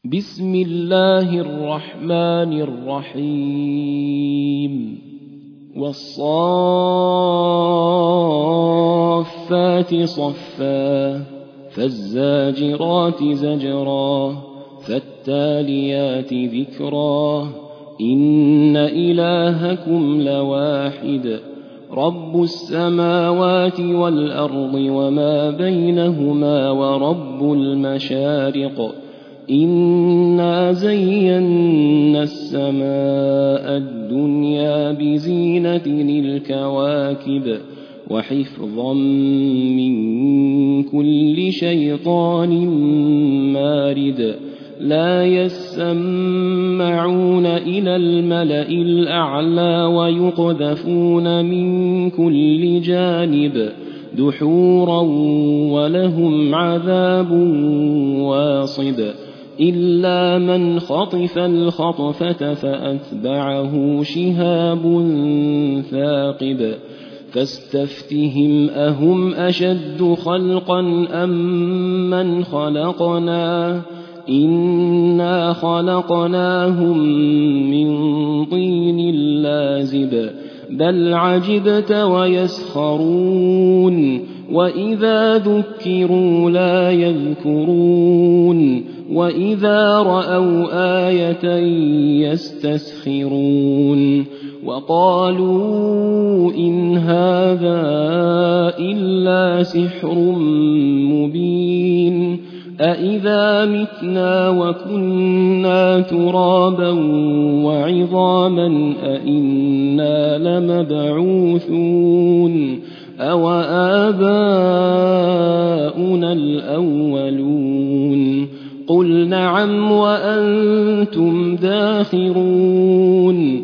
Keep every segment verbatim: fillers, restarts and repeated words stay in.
بسم الله الرحمن الرحيم والصافات صفا فالزاجرات زجرا فالتاليات ذكرا إن إلهكم لواحد رب السماوات والأرض وما بينهما ورب المشارق إنا زينا السماء الدنيا بزينة الكواكب وحفظا من كل شيطان مارد لا يسمعون إلى الملأ الأعلى ويقذفون من كل جانب دحورا ولهم عذاب واصب إلا من خطف الخطفة فأتبعه شهاب ثاقب فاستفتهم أهم أشد خلقا أم من خلقنا إنا خلقناهم من طين لازب بل عجبت ويسخرون وإذا ذكروا لا يذكرون وإذا رأوا آية يستسخرون وقالوا إن هذا إلا سحر مبين أإذا متنا وكنا ترابا وعظاما أإنا لمبعوثون أو آباؤنا الأولون قل نعم وأنتم داخرون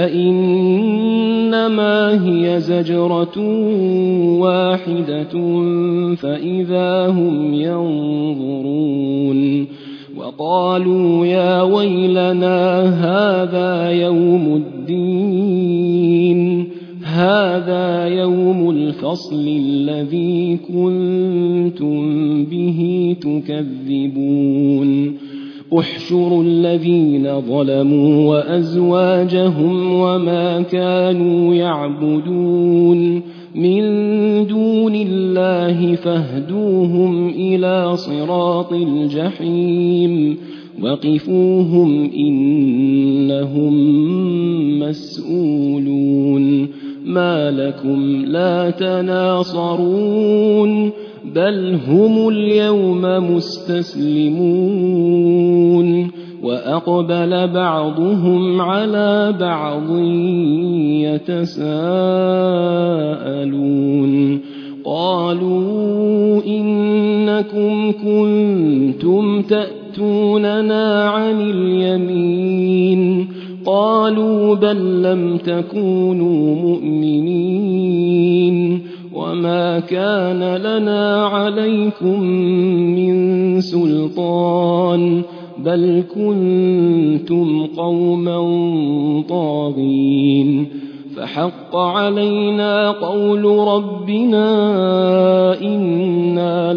فإنما هي زجرة واحدة فإذا هم ينظرون وقالوا يا ويلنا هذا يوم الدين هذا يوم الفصل الذي كنتم به تكذبون احشروا الذين ظلموا وأزواجهم وما كانوا يعبدون من دون الله فاهدوهم إلى صراط الجحيم وقفوهم إنهم مسؤولون ما لكم لا تناصرون بل هم اليوم مستسلمون وأقبل بعضهم على بعض يتساءلون قالوا إنكم كنتم تأتوننا عن اليمين قالوا بل لم تكونوا مؤمنين وما كان لنا عليكم من سلطان بل كنتم قوما طاغين فحق علينا قول ربنا إنا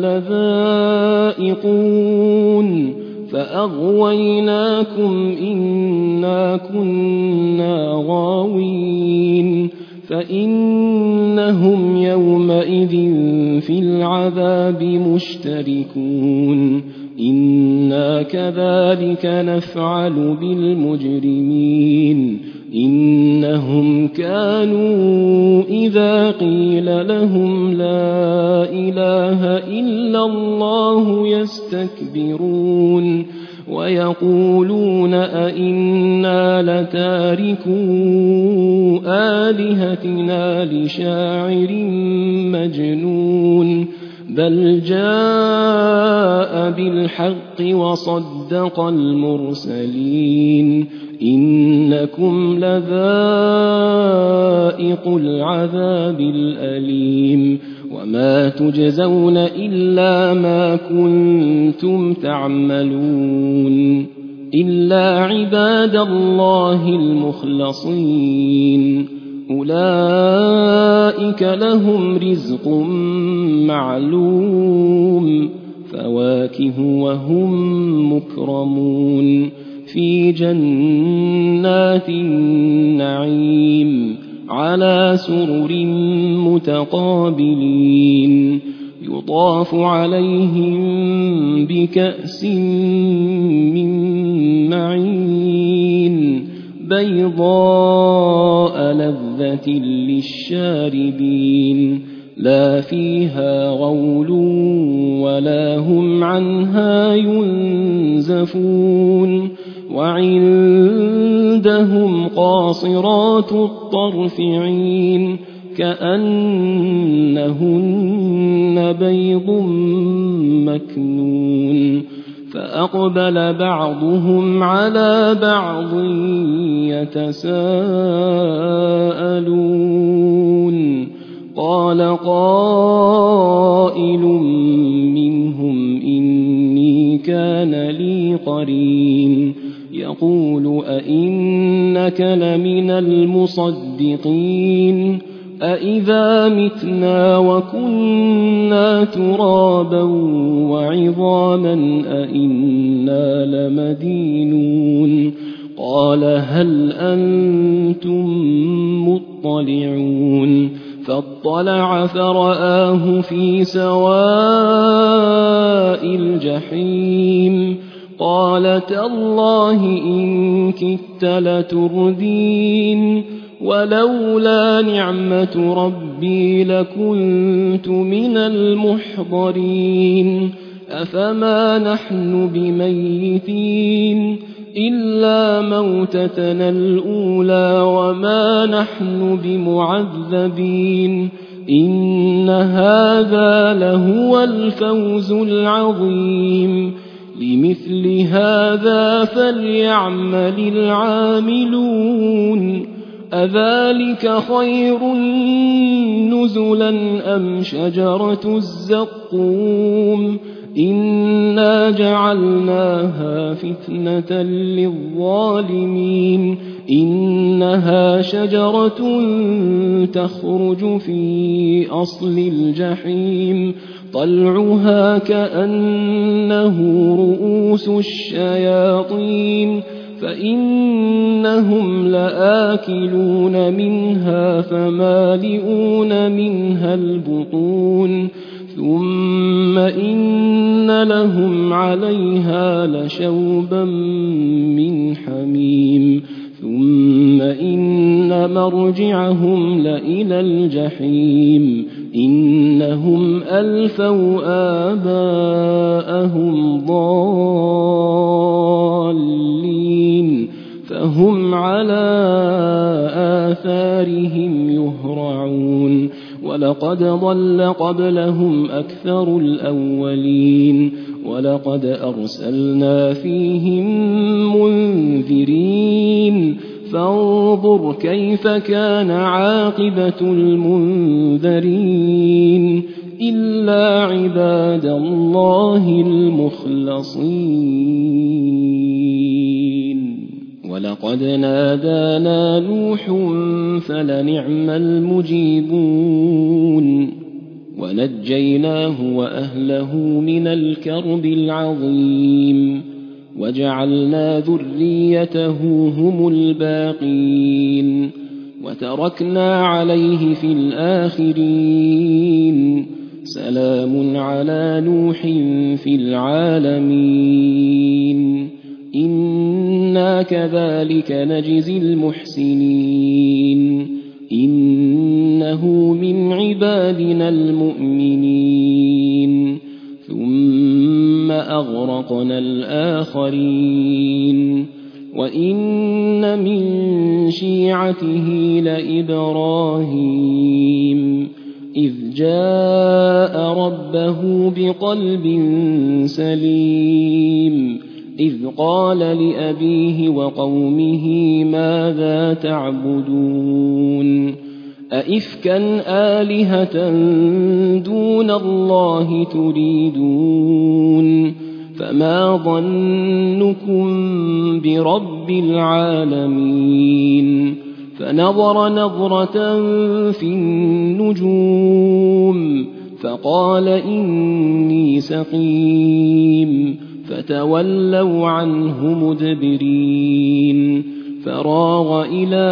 لذائقون فأغويناكم إنا كنا غاوين فإنهم يومئذ في العذاب مشتركون إنا كذلك نفعل بالمجرمين إنهم كانوا إذا قيل لهم لا إله إلا الله يستكبرون ويقولون أئنا لتاركو آلهتنا لشاعر مجنون بل جاء بالحق وصدق المرسلين إنكم لذائق العذاب الأليم وما تجزون إلا ما كنتم تعملون إلا عباد الله المخلصين أولئك لهم رزق معلوم وفواكه وهم مكرمون في جنات النعيم على سرر متقابلين يطاف عليهم بكأس من معين بيضاء لذة للشاربين لا فيها غول ولا هم عنها ينزفون وعندهم قاصرات الطرف عين كأنهن بيض مكنون فأقبل بعضهم على بعض يتساءلون قال قائل منهم إني كان لي قرين يقول أئنك لمن المصدقين أإذا متنا وكنا ترابا وعظاما أئنا لمدينون قال هل أنتم مطلعون فاطلع فرآه في سواء الجحيم قال تالله إن كدت لتردين ولولا نعمة ربي لكنت من المحضرين أفما نحن بميتين إلا موتتنا الأولى وما نحن بمعذبين إن هذا لهو الفوز العظيم لمثل هذا فليعمل العاملون أذلك خير نزلا أم شجرة الزقوم إنا جعلناها فتنة للظالمين إنها شجرة تخرج في أصل الجحيم طلعها كأنه رؤوس الشياطين فإنهم لآكلون منها فمالئون منها البطون ثم إن لهم عليها لشوبا من حميم ثم إن مرجعهم لإلى الجحيم إنهم ألفوا آباءهم ضالين فهم على آثارهم يهرعون ولقد ضل قبلهم أكثر الأولين ولقد أرسلنا فيهم منذرين فانظر كيف كان عاقبة المنذرين إلا عباد الله المخلصين ولقد نادانا نوح فلنعم المجيبون ونجيناه وأهله من الكرب العظيم وجعلنا ذريته هم الباقين وتركنا عليه في الآخرين سلام على نوح في العالمين إنا كذلك نجزي المحسنين إنه من عبادنا المؤمنين ثم أغرقنا الآخرين وإن من شيعته لإبراهيم إذ جاء ربه بقلب سليم إذ قال لأبيه وقومه ماذا تعبدون أئفكا آلهة دون الله تريدون فما ظنكم برب العالمين فنظر نظرة في النجوم فقال إني سقيم فتولوا عنه مدبرين فراغ إلى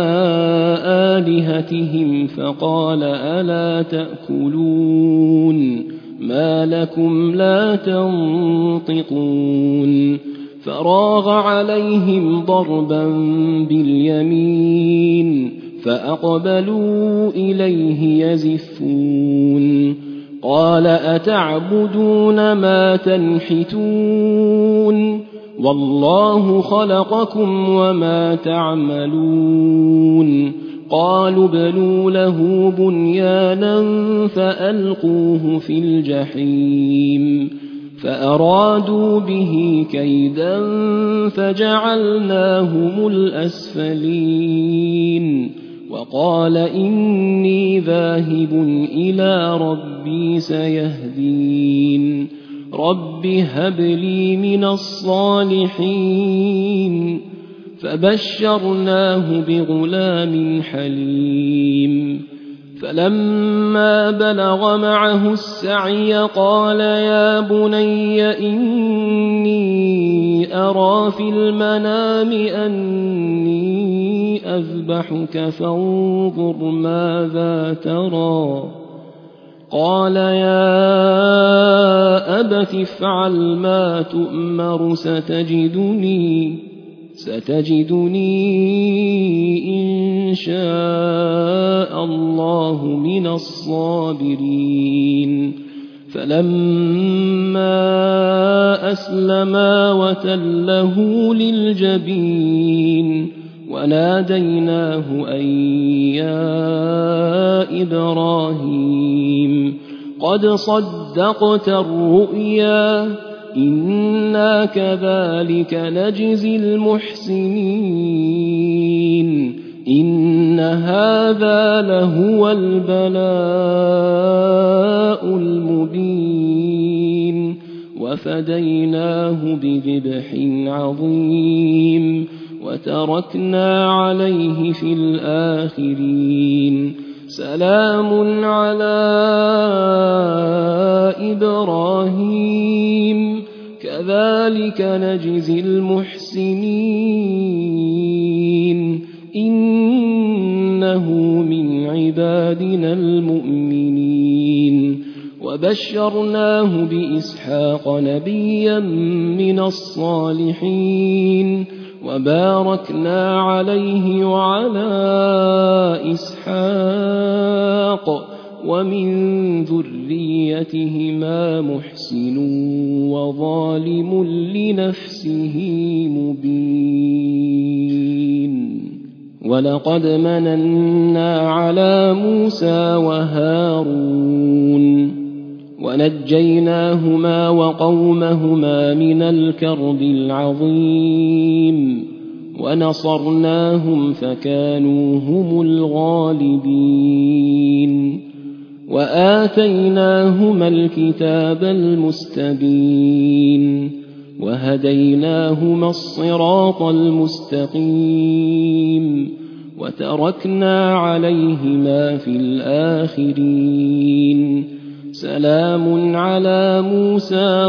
آلهتهم فقال ألا تأكلون ما لكم لا تنطقون فراغ عليهم ضربا باليمين فأقبلوا إليه يزفون قال أتعبدون ما تنحتون والله خلقكم وما تعملون قالوا ابنوا له بنيانا فألقوه في الجحيم فأرادوا به كيدا فجعلناهم الأسفلين وقال إني ذاهب إلى ربي سيهدين رب هب لي من الصالحين فبشرناه بغلام حليم فلما بلغ معه السعي قال يا بني إني أرى في المنام أني أذبحك فانظر ماذا ترى قال يا أبت افعل ما تؤمر ستجدني ستجدني إن شاء الله من الصابرين فلما أسلما وتله للجبين وناديناه أن يا إبراهيم قد صدقت الرؤيا إنا كذلك نجزي المحسنين إن هذا لهو البلاء المبين وفديناه بذبح عظيم وتركنا عليه في الآخرين سلام على إبراهيم كذلك نجزي المحسنين إنه من عبادنا المؤمنين وبشرناه بإسحاق نبيا من الصالحين وباركنا عليه وعلى إسحاق ومن ذريتهما محسن وظالم لنفسه مبين ولقد مننا على موسى وهارون ونجيناهما وقومهما من الكرب العظيم ونصرناهم فكانوا هم الغالبين وآتيناهما الكتاب المستبين وهديناهما الصراط المستقيم وتركنا عليهما في الآخرين سلام على موسى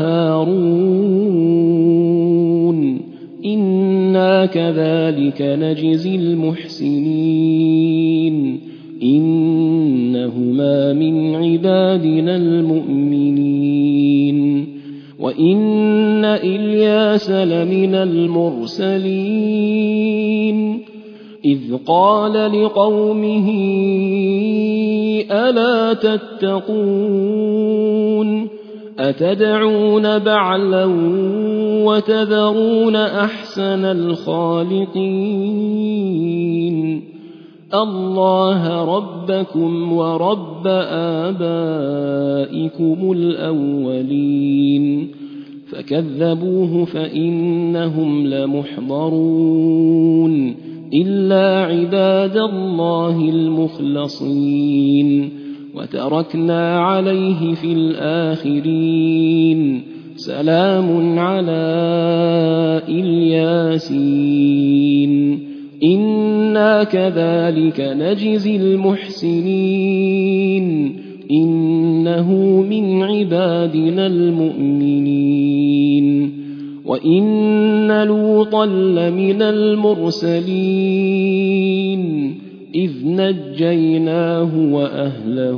وهارون إنا كذلك نجزي المحسنين إنهما من عبادنا المؤمنين وإن إلياس لمن المرسلين إذ قال لقومه ألا تتقون أتدعون بعلا وتذرون أحسن الخالقين الله ربكم ورب آبائكم الأولين فكذبوه فإنهم لمحضرون إلا عباد الله المخلصين وتركنا عليه في الآخرين سلام على الياسين إنا كذلك نجزي المحسنين إنه من عبادنا المؤمنين وإن لوطا لمن المرسلين إذ نجيناه وأهله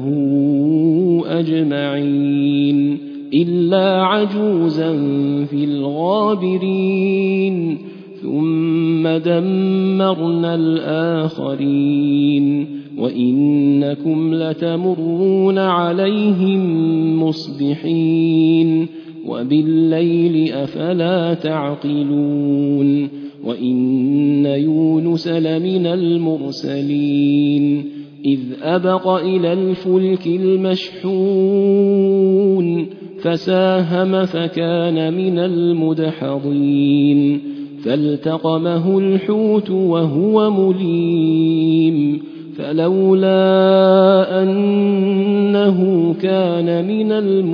أجمعين إلا عجوزا في الغابرين ثم دمرنا الآخرين وإنكم لتمرون عليهم مصبحين وبالليل أفلا تعقلون وإن يونس لمن المرسلين إذ أبق إلى الفلك المشحون فساهم فكان من المدحضين فالتقمه الحوت وهو مليم فلولا أنه كان من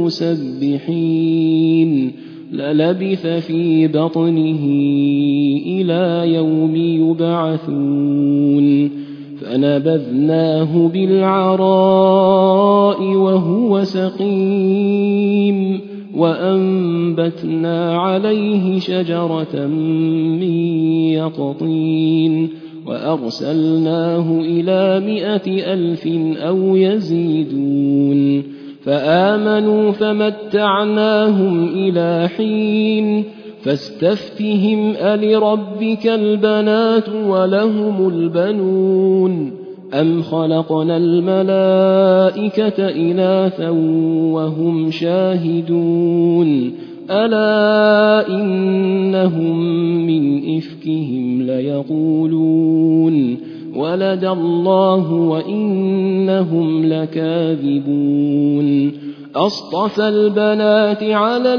المسبحين للبث في بطنه إلى يوم يبعثون فنبذناه بالعراء وهو سقيم وأنبتنا عليه شجرة من يقطين وأرسلناه إلى مائة ألف أو يزيدون فآمنوا فمتعناهم إلى حين فاستفتهم ألربك البنات ولهم البنون أم خلقنا الملائكة إناثا وهم شاهدون ألا إنهم من إفكهم ليقولون ولد الله وإنهم لكاذبون أصطفى البنات على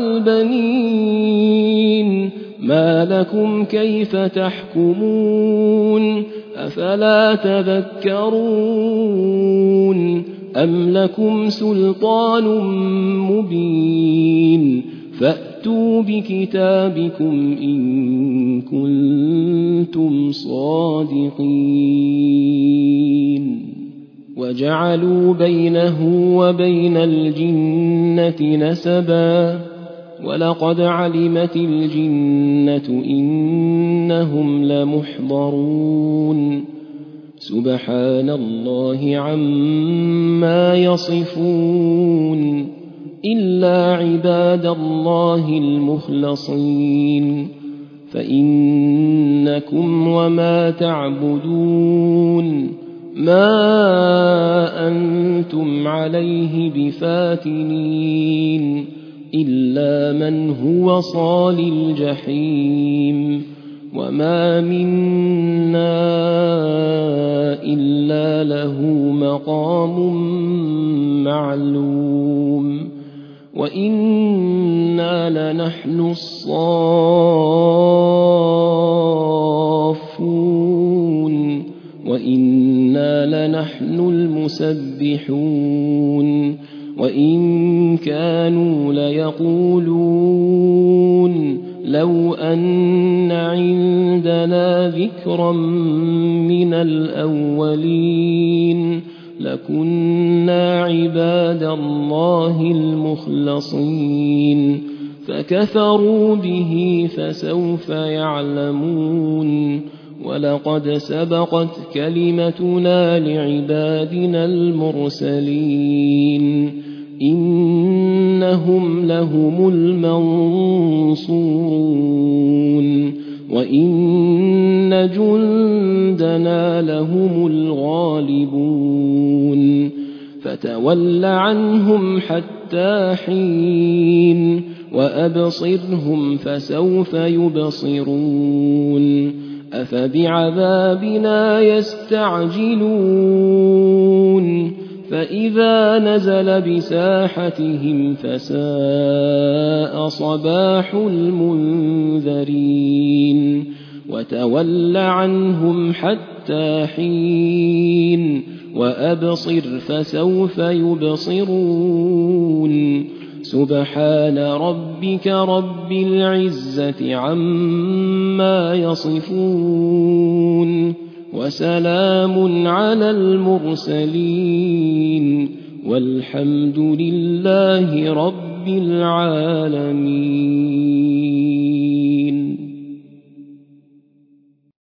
البنين ما لكم كيف تحكمون أفلا تذكرون أم لكم سلطان مبين فأتوا بكتابكم إن كنتم صادقين وجعلوا بينه وبين الجنة نسبا ولقد علمت الجنة إنهم لمحضرون سبحان الله عما يصفون إلا عباد الله المخلصين فإنكم وما تعبدون ما أنتم عليه بفاتنين إلا من هو صال الجحيم وما منا إلا له مقام معلوم وإنا لنحن الصافون وإنا لنحن المسبحون وإن كانوا ليقولون لو أن عندنا ذكرا من الأولين لكنا عباد الله المخلصين فكفروا به فسوف يعلمون ولقد سبقت كلمتنا لعبادنا المرسلين إنهم لهم المنصورون وإن جندنا لهم الغالبون فتول عنهم حتى حين وأبصرهم فسوف يبصرون أفبعذابنا يستعجلون فإذا نزل بساحتهم فساء صباح المنذرين وتول عنهم حتى حين وأبصر فسوف يبصرون سبحان ربك رب العزة عما يصفون وسلام على المرسلين والحمد لله رب العالمين.